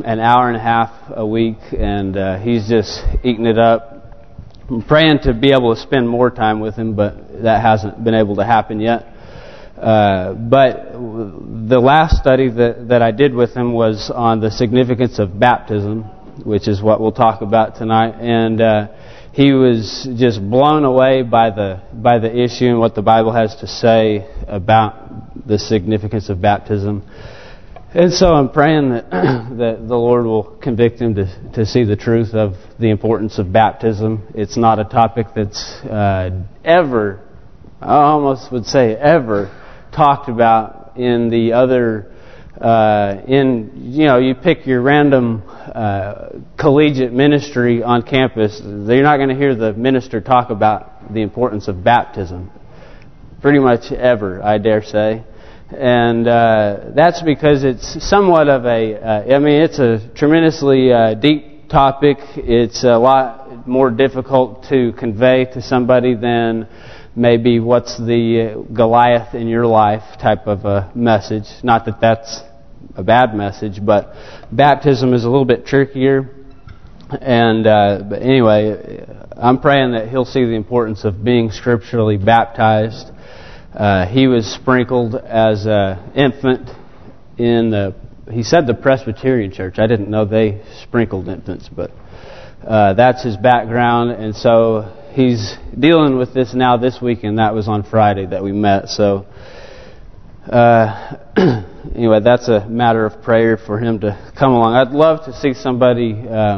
an hour and a half a week, and he's just eating it up. I'm praying to be able to spend more time with him, but that hasn't been able to happen yet. But the last study that I did with him was on the significance of baptism, which is what we'll talk about tonight. And he was just blown away by the issue and what the Bible has to say about the significance of baptism. And so I'm praying that that the Lord will convict him to see the truth of the importance of baptism. It's not a topic that's ever, I almost would say ever, talked about in the other, you pick your random collegiate ministry on campus, you're not going to hear the minister talk about the importance of baptism. Pretty much ever, I dare say. And that's because it's somewhat of it's a tremendously deep topic. It's a lot more difficult to convey to somebody than maybe what's the Goliath in your life type of a message. Not that that's a bad message, but baptism is a little bit trickier. And but anyway, I'm praying that he'll see the importance of being scripturally baptized. He was sprinkled as an infant in he said the Presbyterian Church. I didn't know they sprinkled infants, but that's his background. And so he's dealing with this now this week, and that was on Friday that we met. So anyway, that's a matter of prayer for him to come along. I'd love to see somebody,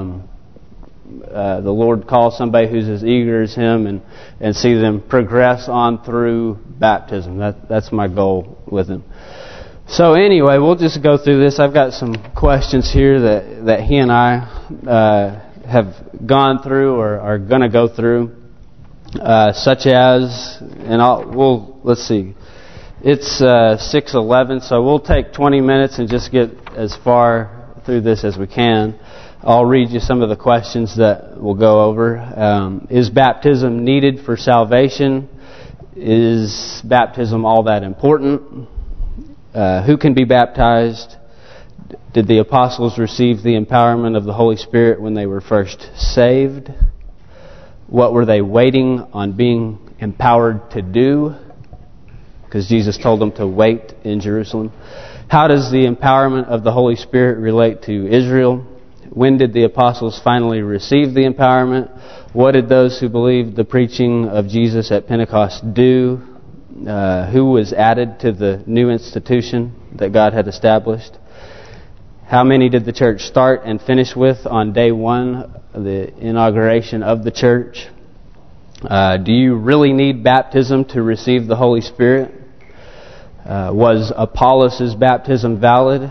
the Lord call somebody who's as eager as him and see them progress on through baptism. That's my goal with him. So anyway, we'll just go through this. I've got some questions here that he and I have gone through or are going to go through, such as, and let's see. It's 6:11, so we'll take 20 minutes and just get as far through this as we can. I'll read you some of the questions that we'll go over. Is baptism needed for salvation? Is baptism all that important? Who can be baptized? Did the apostles receive the empowerment of the Holy Spirit when they were first saved? What were they waiting on being empowered to do? Because Jesus told them to wait in Jerusalem. How does the empowerment of the Holy Spirit relate to Israel? When did the apostles finally receive the empowerment? What did those who believed the preaching of Jesus at Pentecost do? Who was added to the new institution that God had established? How many did the church start and finish with on day one, the inauguration of the church? Do you really need baptism to receive the Holy Spirit? Was Apollos' baptism valid?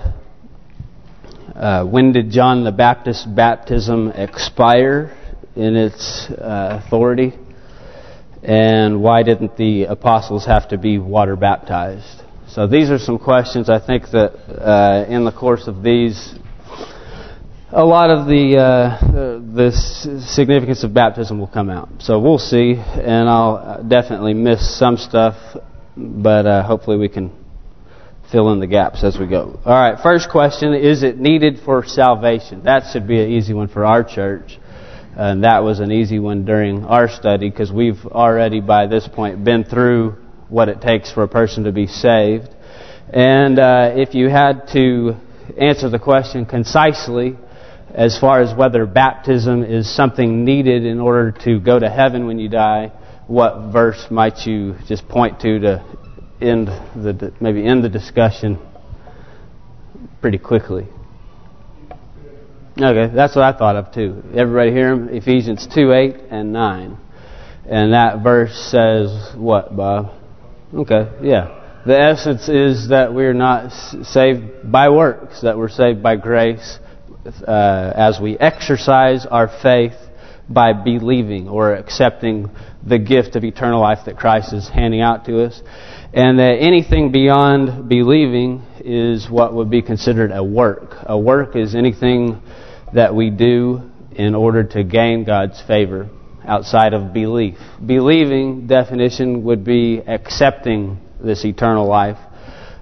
When did John the Baptist's baptism expire in its authority? And why didn't the apostles have to be water baptized? So these are some questions. I think that in the course of these, a lot of the significance of baptism will come out. So we'll see, and I'll definitely miss some stuff, but hopefully we can fill in the gaps as we go. All right, first question, is it needed for salvation? That should be an easy one for our church. And that was an easy one during our study because we've already by this point been through what it takes for a person to be saved. And if you had to answer the question concisely as far as whether baptism is something needed in order to go to heaven when you die, what verse might you just point to end the discussion pretty quickly? Okay, that's what I thought of too. Everybody hear them? Ephesians 2:8 and 9. And that verse says what, Bob? Okay, yeah. The essence is that we're not saved by works, that we're saved by grace as we exercise our faith by believing or accepting the gift of eternal life that Christ is handing out to us. And that anything beyond believing is what would be considered a work. A work is anything that we do in order to gain God's favor outside of belief. Believing, definition, would be accepting this eternal life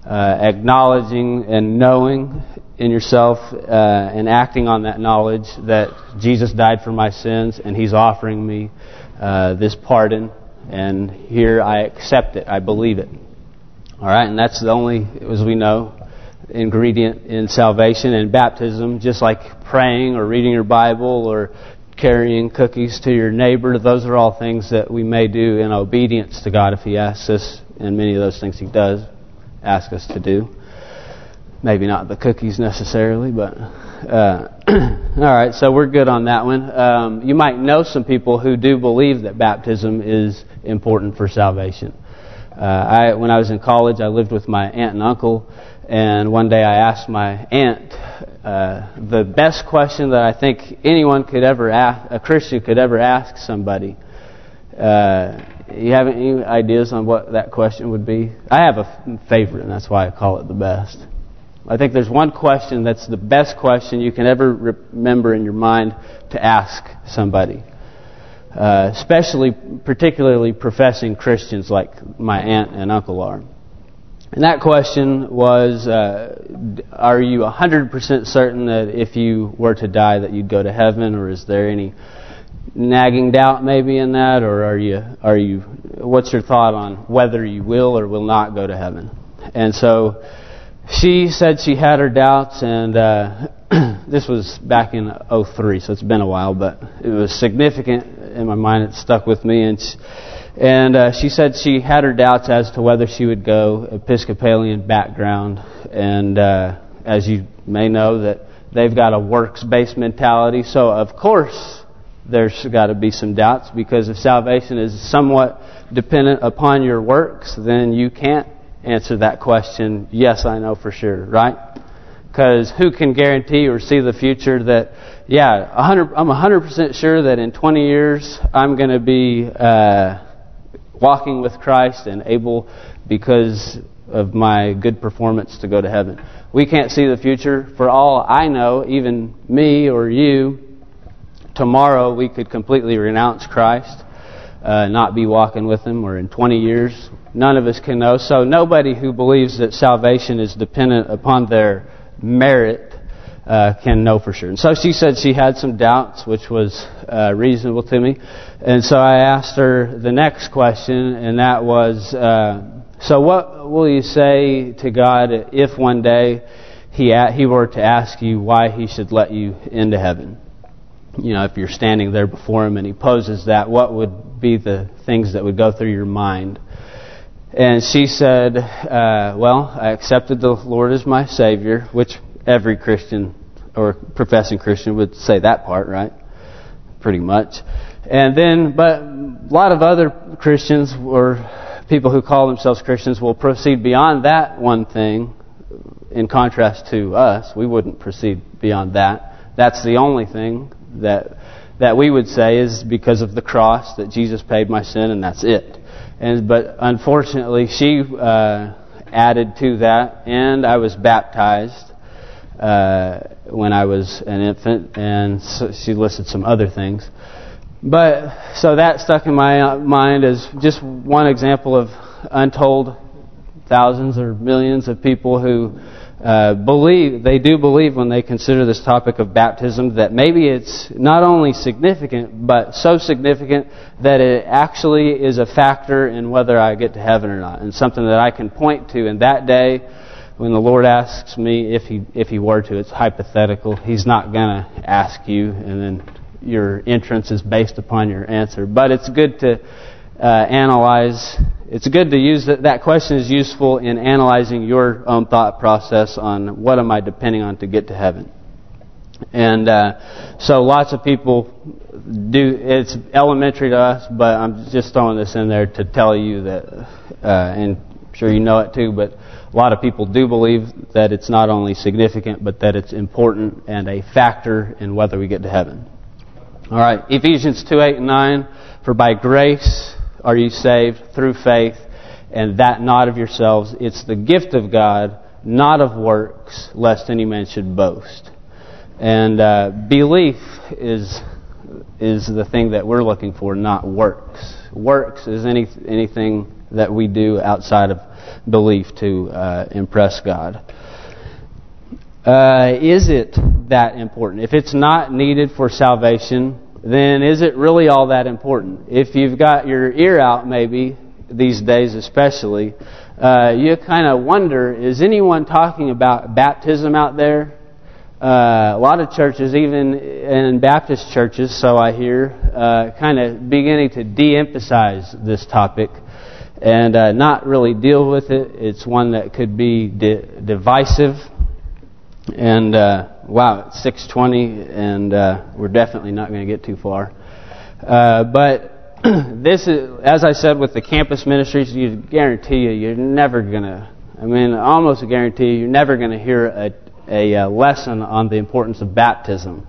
acknowledging and knowing in yourself and acting on that knowledge that Jesus died for my sins and He's offering me this pardon, and here I accept it, I believe it. All right, and that's the only, as we know, ingredient in salvation. And baptism, just like praying or reading your Bible or carrying cookies to your neighbor, those are all things that we may do in obedience to God if He asks us, and many of those things He does ask us to do. Maybe not the cookies necessarily, but all right, so we're good on that one. You might know some people who do believe that baptism is important for salvation. When I was in college, I lived with my aunt and uncle, and one day I asked my aunt the best question that I think anyone could ever ask, a Christian could ever ask somebody. You have any ideas on what that question would be? I have a favorite, and that's why I call it the best. I think there's one question that's the best question you can ever remember in your mind to ask somebody. Particularly professing Christians like my aunt and uncle are. And that question was, are you 100% certain that if you were to die that you'd go to heaven, or is there any nagging doubt maybe in that, or are you what's your thought on whether you will or will not go to heaven? And so she said she had her doubts, and this was back in 2003, so it's been a while, but it was significant in my mind. It stuck with me, and she said she had her doubts as to whether she would go Episcopalian background, and as you may know, that they've got a works-based mentality, so of course there's got to be some doubts, because if salvation is somewhat dependent upon your works, then you can't answer that question, yes, I know for sure, right? Because who can guarantee or see the future that, yeah, I'm 100% sure that in 20 years I'm going to be walking with Christ and able, because of my good performance, to go to heaven. We can't see the future. For all I know, even me or you, tomorrow we could completely renounce Christ, not be walking with Him, or in 20 years. None of us can know. So nobody who believes that salvation is dependent upon their merit can know for sure. And so she said she had some doubts, which was reasonable to me. And so I asked her the next question, and that was, so what will you say to God if one day He were to ask you why He should let you into heaven? You know, if you're standing there before Him and He poses that, what would be the things that would go through your mind? And she said, well, I accepted the Lord as my Savior, which every Christian or professing Christian would say that part, right? Pretty much. And then, but a lot of other Christians, or people who call themselves Christians, will proceed beyond that one thing. In contrast to us, we wouldn't proceed beyond that. That's the only thing that we would say is because of the cross, that Jesus paid my sin, and that's it. But unfortunately, she added to that, and I was baptized when I was an infant, and so she listed some other things. But so that stuck in my mind as just one example of untold thousands or millions of people who they do believe when they consider this topic of baptism that maybe it's not only significant, but so significant that it actually is a factor in whether I get to heaven or not, and something that I can point to in that day when the Lord asks me if He were to. It's hypothetical. He's not going to ask you, and then your entrance is based upon your answer. But it's good to analyze. It's good to use that question is useful in analyzing your own thought process on what am I depending on to get to heaven. And so lots of people do. It's elementary to us, but I'm just throwing this in there to tell you that, and I'm sure you know it too, but a lot of people do believe that it's not only significant, but that it's important and a factor in whether we get to heaven. All right, Ephesians 2:8-9, for by grace are you saved through faith, and that not of yourselves. It's the gift of God, not of works, lest any man should boast. And belief is the thing that we're looking for, not works. Works is anything that we do outside of belief to impress God. Is it that important? If it's not needed for salvation, then is it really all that important? If you've got your ear out, maybe, these days especially, you kind of wonder, is anyone talking about baptism out there? A lot of churches, even in Baptist churches, so I hear, kind of beginning to de-emphasize this topic and not really deal with it. It's one that could be divisive. And, wow, it's 6:20, and we're definitely not going to get too far. But this is, as I said, with the campus ministries, you guarantee you're never going to, almost guarantee you're never going to hear a lesson on the importance of baptism.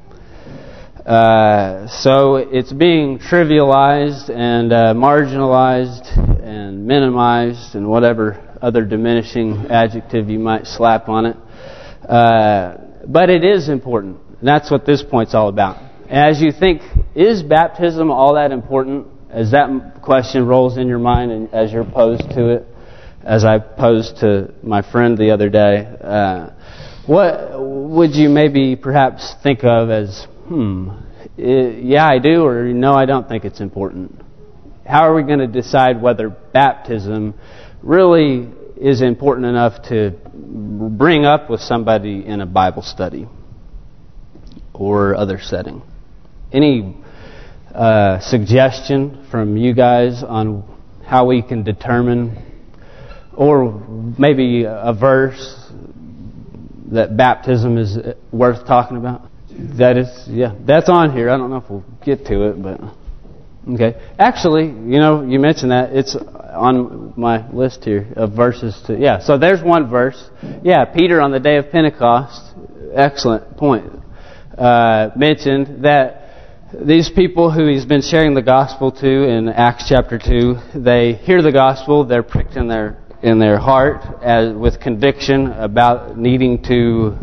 So it's being trivialized and marginalized and minimized and whatever other diminishing adjective you might slap on it. But it is important. That's what this point's all about. As you think, is baptism all that important? As that question rolls in your mind and as you're posed to it, as I posed to my friend the other day, what would you maybe perhaps think of as, yeah, I do, or no, I don't think it's important? How are we going to decide whether baptism really is important enough to bring up with somebody in a Bible study or other setting? Any suggestion from you guys on how we can determine, or maybe a verse that baptism is worth talking about? That is, yeah, that's on here. I don't know if we'll get to it, but okay. Actually, you mentioned that. It's on my list here of verses to, yeah. So there's one verse. Yeah, Peter on the day of Pentecost, excellent point, mentioned that these people who he's been sharing the gospel to in Acts chapter 2, they hear the gospel, they're pricked in their heart with conviction about needing to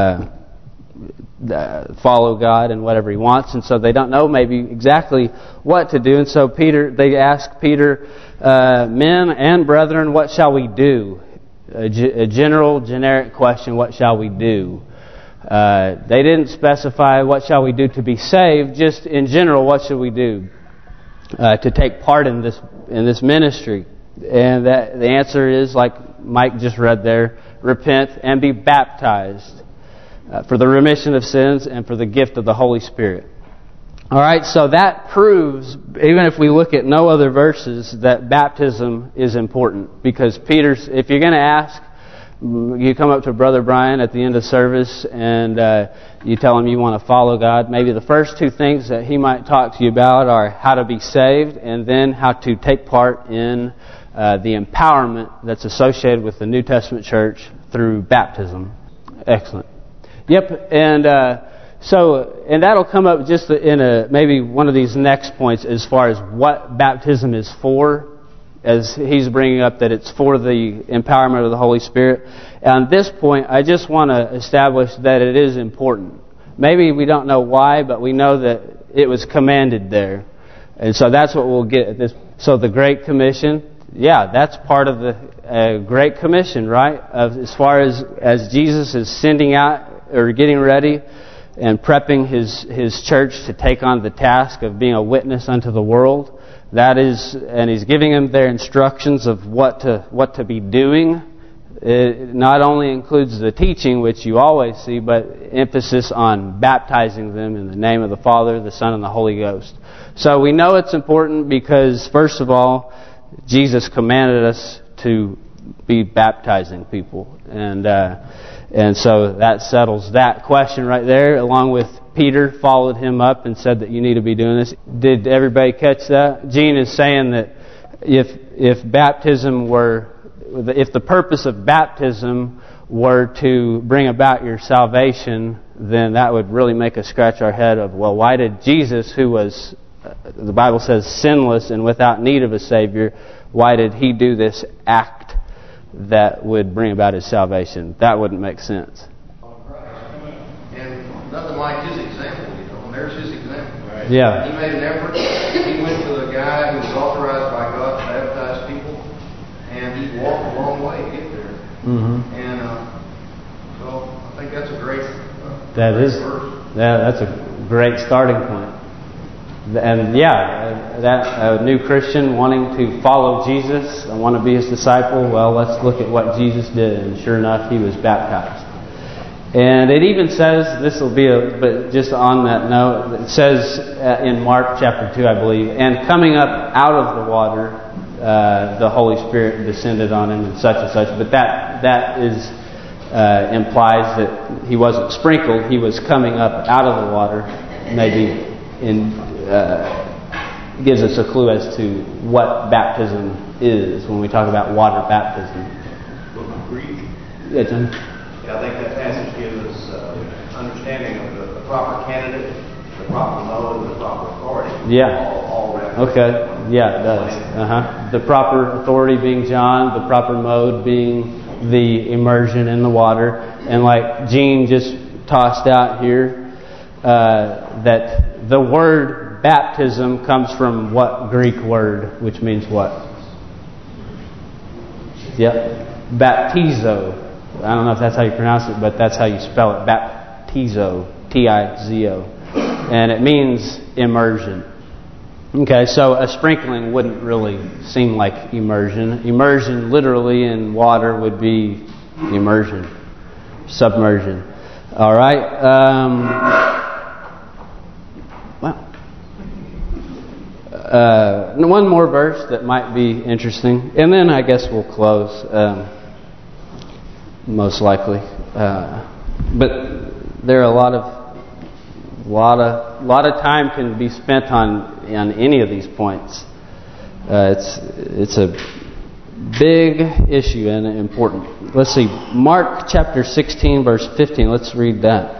follow God and whatever He wants, and so they don't know maybe exactly what to do. And so they ask Peter, men and brethren, what shall we do? A generic question, what shall we do? They didn't specify what shall we do to be saved, just in general, what should we do to take part in this ministry? And the answer is, like Mike just read there, repent and be baptized for the remission of sins and for the gift of the Holy Spirit. All right, so that proves, even if we look at no other verses, that baptism is important. Because if you're going to ask, you come up to Brother Brian at the end of service and you tell him you want to follow God. Maybe the first two things that he might talk to you about are how to be saved and then how to take part in the empowerment that's associated with the New Testament church through baptism. Excellent. Yep, and that'll come up just in maybe one of these next points as far as what baptism is for, as he's bringing up that it's for the empowerment of the Holy Spirit. And on this point, I just want to establish that it is important. Maybe we don't know why, but we know that it was commanded there. And so that's what we'll get at this. So the Great Commission, yeah, that's part of the Great Commission, right? As far as Jesus is sending out or getting ready and prepping his church to take on the task of being a witness unto the world. That is, and he's giving them their instructions of what to be doing. It not only includes the teaching, which you always see, but emphasis on baptizing them in the name of the Father, the Son, and the Holy Ghost. So we know it's important because, first of all, Jesus commanded us to be baptizing people. And so that settles that question right there, along with Peter followed him up and said that you need to be doing this. Did everybody catch that? Gene is saying that if the purpose of baptism were to bring about your salvation, then that would really make us scratch our head of, well, why did Jesus, who was, the Bible says, sinless and without need of a Savior, why did He do this act that would bring about His salvation? That wouldn't make sense. And nothing like His example. There's His example. Right? Yeah. He made an effort. He went to a guy who was authorized by God to baptize people. and he walked a long way to get there. And so I think that's a great verse. That's a great starting point. And that a new Christian wanting to follow Jesus and want to be his disciple, well, let's look at what Jesus did. And sure enough, he was baptized. And it even says, but just on that note, it says in Mark chapter 2, I believe, and coming up out of the water, the Holy Spirit descended on him and such. But that implies that he wasn't sprinkled. He was coming up out of the water, maybe gives us a clue as to what baptism is when we talk about water baptism. Greek. Yeah, John? Yeah, I think that passage gives us understanding of the proper candidate, the proper mode, and the proper authority. Yeah. All wrapped Okay. Yeah, it does. The proper authority being John, the proper mode being the immersion in the water, and like Gene just tossed out here, that the word baptism comes from what Greek word, which means what? Yep. Baptizo. I don't know if that's how you pronounce it, but that's how you spell it. Baptizo. T-I-Z-O. And it means immersion. Okay, so a sprinkling wouldn't really seem like immersion. Immersion literally in water would be immersion. Submersion. All right. One more verse that might be interesting, and then I guess we'll close, most likely. But there are a lot of time can be spent on any of these points. It's a big issue and important. Let's see, Mark chapter 16, verse 15. Let's read that.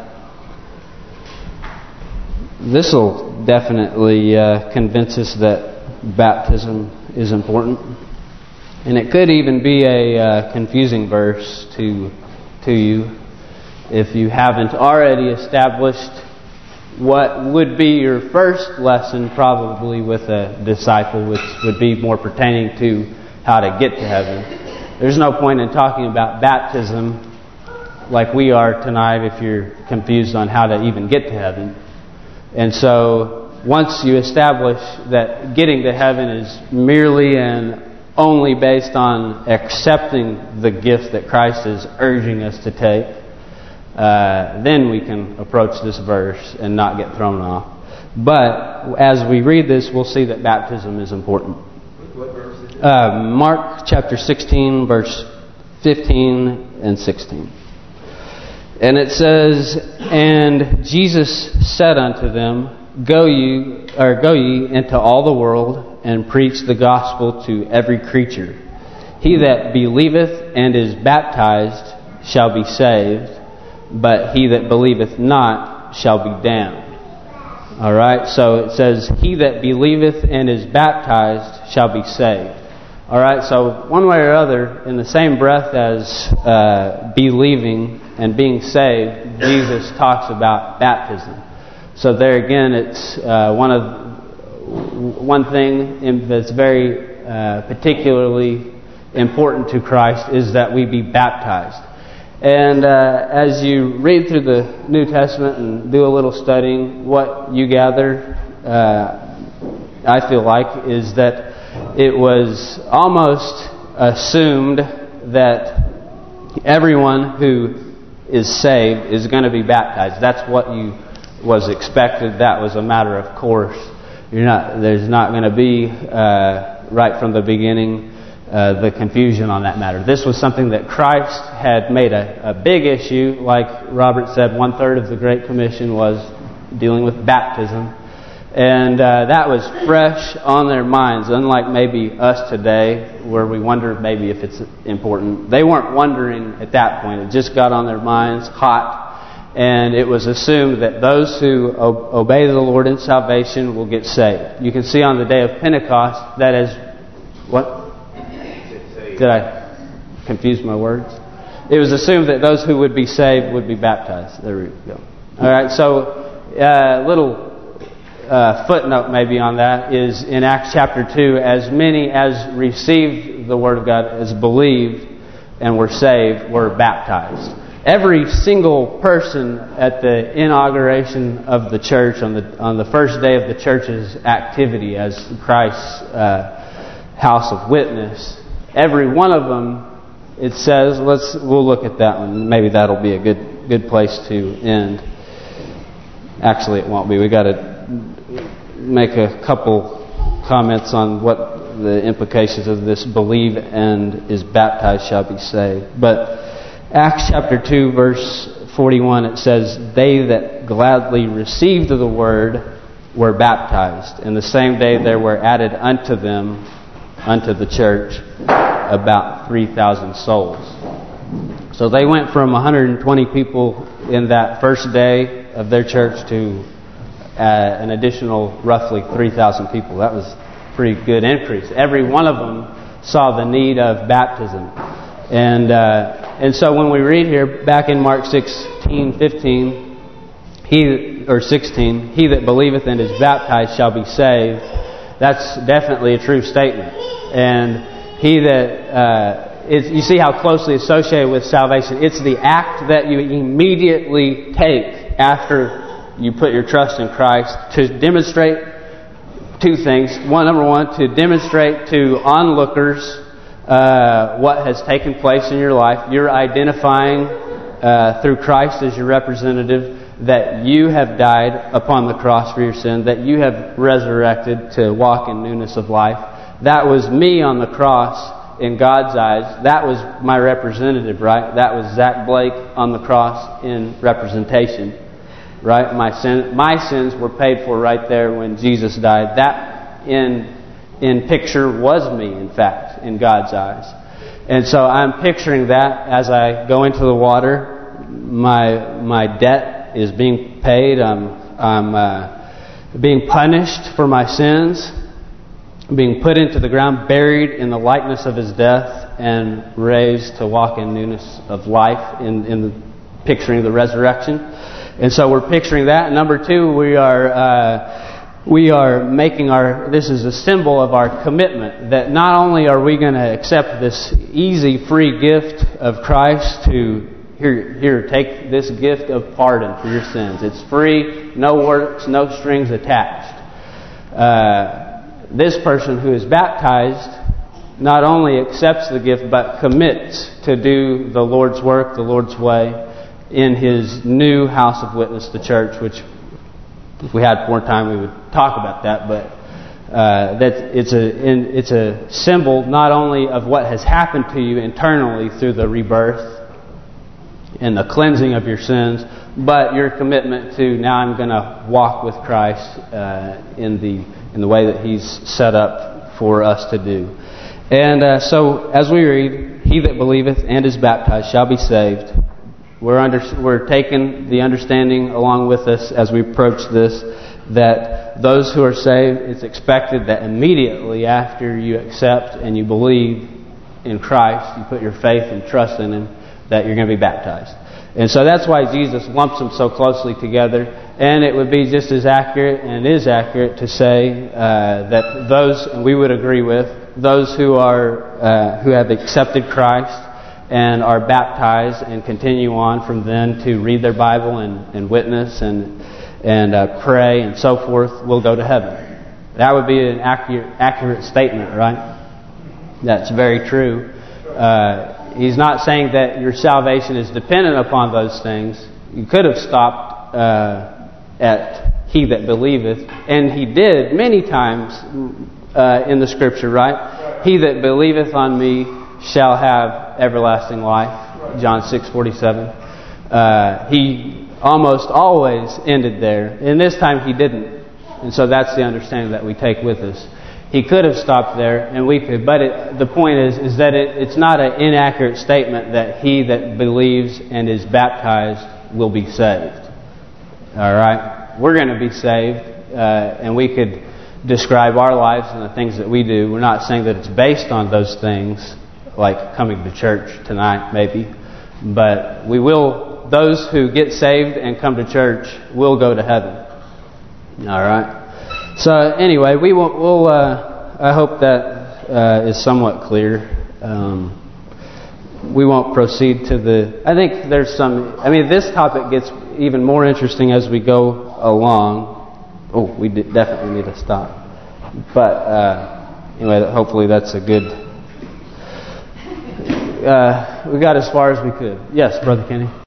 This will definitely convince us that baptism is important. And it could even be a confusing verse to you if you haven't already established what would be your first lesson probably with a disciple, which would be more pertaining to how to get to heaven. There's no point in talking about baptism like we are tonight if you're confused on how to even get to heaven. And so once you establish that getting to heaven is merely and only based on accepting the gift that Christ is urging us to take, then we can approach this verse and not get thrown off. But as we read this, we'll see that baptism is important. What verse is it? Mark chapter 16, verse 15 and 16. And it says, "And Jesus said unto them, Go ye into all the world, and preach the gospel to every creature. He that believeth and is baptized shall be saved, but he that believeth not shall be damned." All right, so it says, "He that believeth and is baptized shall be saved." All right, so one way or other, in the same breath as believing and being saved, Jesus talks about baptism. So there again, it's one thing that's very particularly important to Christ is that we be baptized. And as you read through the New Testament and do a little studying, what you gather, I feel like, is that it was almost assumed that everyone who is saved is going to be baptized. That's what was expected. That was a matter of course. There's not going to be right from the beginning the confusion on that matter. This was something that Christ had made a big issue. Like Robert said, 1/3 of the Great Commission was dealing with baptism. And that was fresh on their minds, unlike maybe us today, where we wonder maybe if it's important. They weren't wondering at that point. It just got on their minds hot. And it was assumed that those who obey the Lord in salvation will get saved. You can see on the day of Pentecost, that is... What? Did I confuse my words? It was assumed that those who would be saved would be baptized. There we go. All right, so little footnote maybe on that is in Acts chapter 2, as many as received the Word of God, as believed and were saved, were baptized. Every single person at the inauguration of the church, on the first day of the church's activity as Christ's house of witness, every one of them, it says, we'll look at that one. Maybe that'll be a good place to end. Actually, it won't be. We got to make a couple comments on what the implications of this: believe and is baptized shall be saved. But Acts chapter 2, verse 41, it says, "They that gladly received the word were baptized. And the same day there were added unto them, unto the church, about 3,000 souls." So they went from 120 people in that first day of their church to an additional roughly 3,000 people. That was a pretty good increase. Every one of them saw the need of baptism. And so when we read here back in Mark 16:15, 16, "He that believeth and is baptized shall be saved," that's definitely a true statement. And he that you see how closely associated with salvation. It's the act that you immediately take after you put your trust in Christ to demonstrate two things. Number one, to demonstrate to onlookers what has taken place in your life. You're identifying through Christ as your representative that you have died upon the cross for your sin, that you have resurrected to walk in newness of life. That was me on the cross in God's eyes. That was my representative, right? That was Zach Blake on the cross in representation, right? My sins were paid for right there when Jesus died. That in picture was me, in fact, in God's eyes. And so I'm picturing that as I go into the water. My debt is being paid. I'm being punished for my sins, being put into the ground, buried in the likeness of His death, and raised to walk in newness of life in the picturing the resurrection. And so we're picturing that. And number two, we are making this is a symbol of our commitment, that not only are we going to accept this easy, free gift of Christ to, here, take this gift of pardon for your sins. It's free, no works, no strings attached. This person who is baptized not only accepts the gift, but commits to do the Lord's work, the Lord's way, in His new house of witness, the church, which, if we had more time, we would talk about that. But it's a symbol not only of what has happened to you internally through the rebirth and the cleansing of your sins, but your commitment to, now I'm going to walk with Christ in the way that He's set up for us to do. And so, as we read, "He that believeth and is baptized shall be saved." We're taking the understanding along with us as we approach this, that those who are saved, it's expected that immediately after you accept and you believe in Christ, you put your faith and trust in Him, that you're going to be baptized. And so that's why Jesus lumps them so closely together. And it would be just as accurate, and it is accurate, to say that those, and we would agree with, those who have accepted Christ and are baptized and continue on from then to read their Bible and witness and pray and so forth, will go to heaven. That would be an accurate statement, right? That's very true. He's not saying that your salvation is dependent upon those things. You could have stopped at "he that believeth," and He did many times in the Scripture, right? "He that believeth on me shall have everlasting life," John 6:47. He almost always ended there, and this time He didn't. And so that's the understanding that we take with us. He could have stopped there, and we could, but the point is that it's not an inaccurate statement that he that believes and is baptized will be saved. All right? We're going to be saved, and we could describe our lives and the things that we do. We're not saying that it's based on those things, like coming to church tonight, maybe. But we will, those who get saved and come to church will go to heaven. All right? So anyway, we'll I hope that is somewhat clear. We won't proceed to the... I think there's some... I mean, this topic gets even more interesting as we go along. Oh, we definitely need to stop. But anyway, hopefully that's a good... we got as far as we could. Yes, Brother Kenny.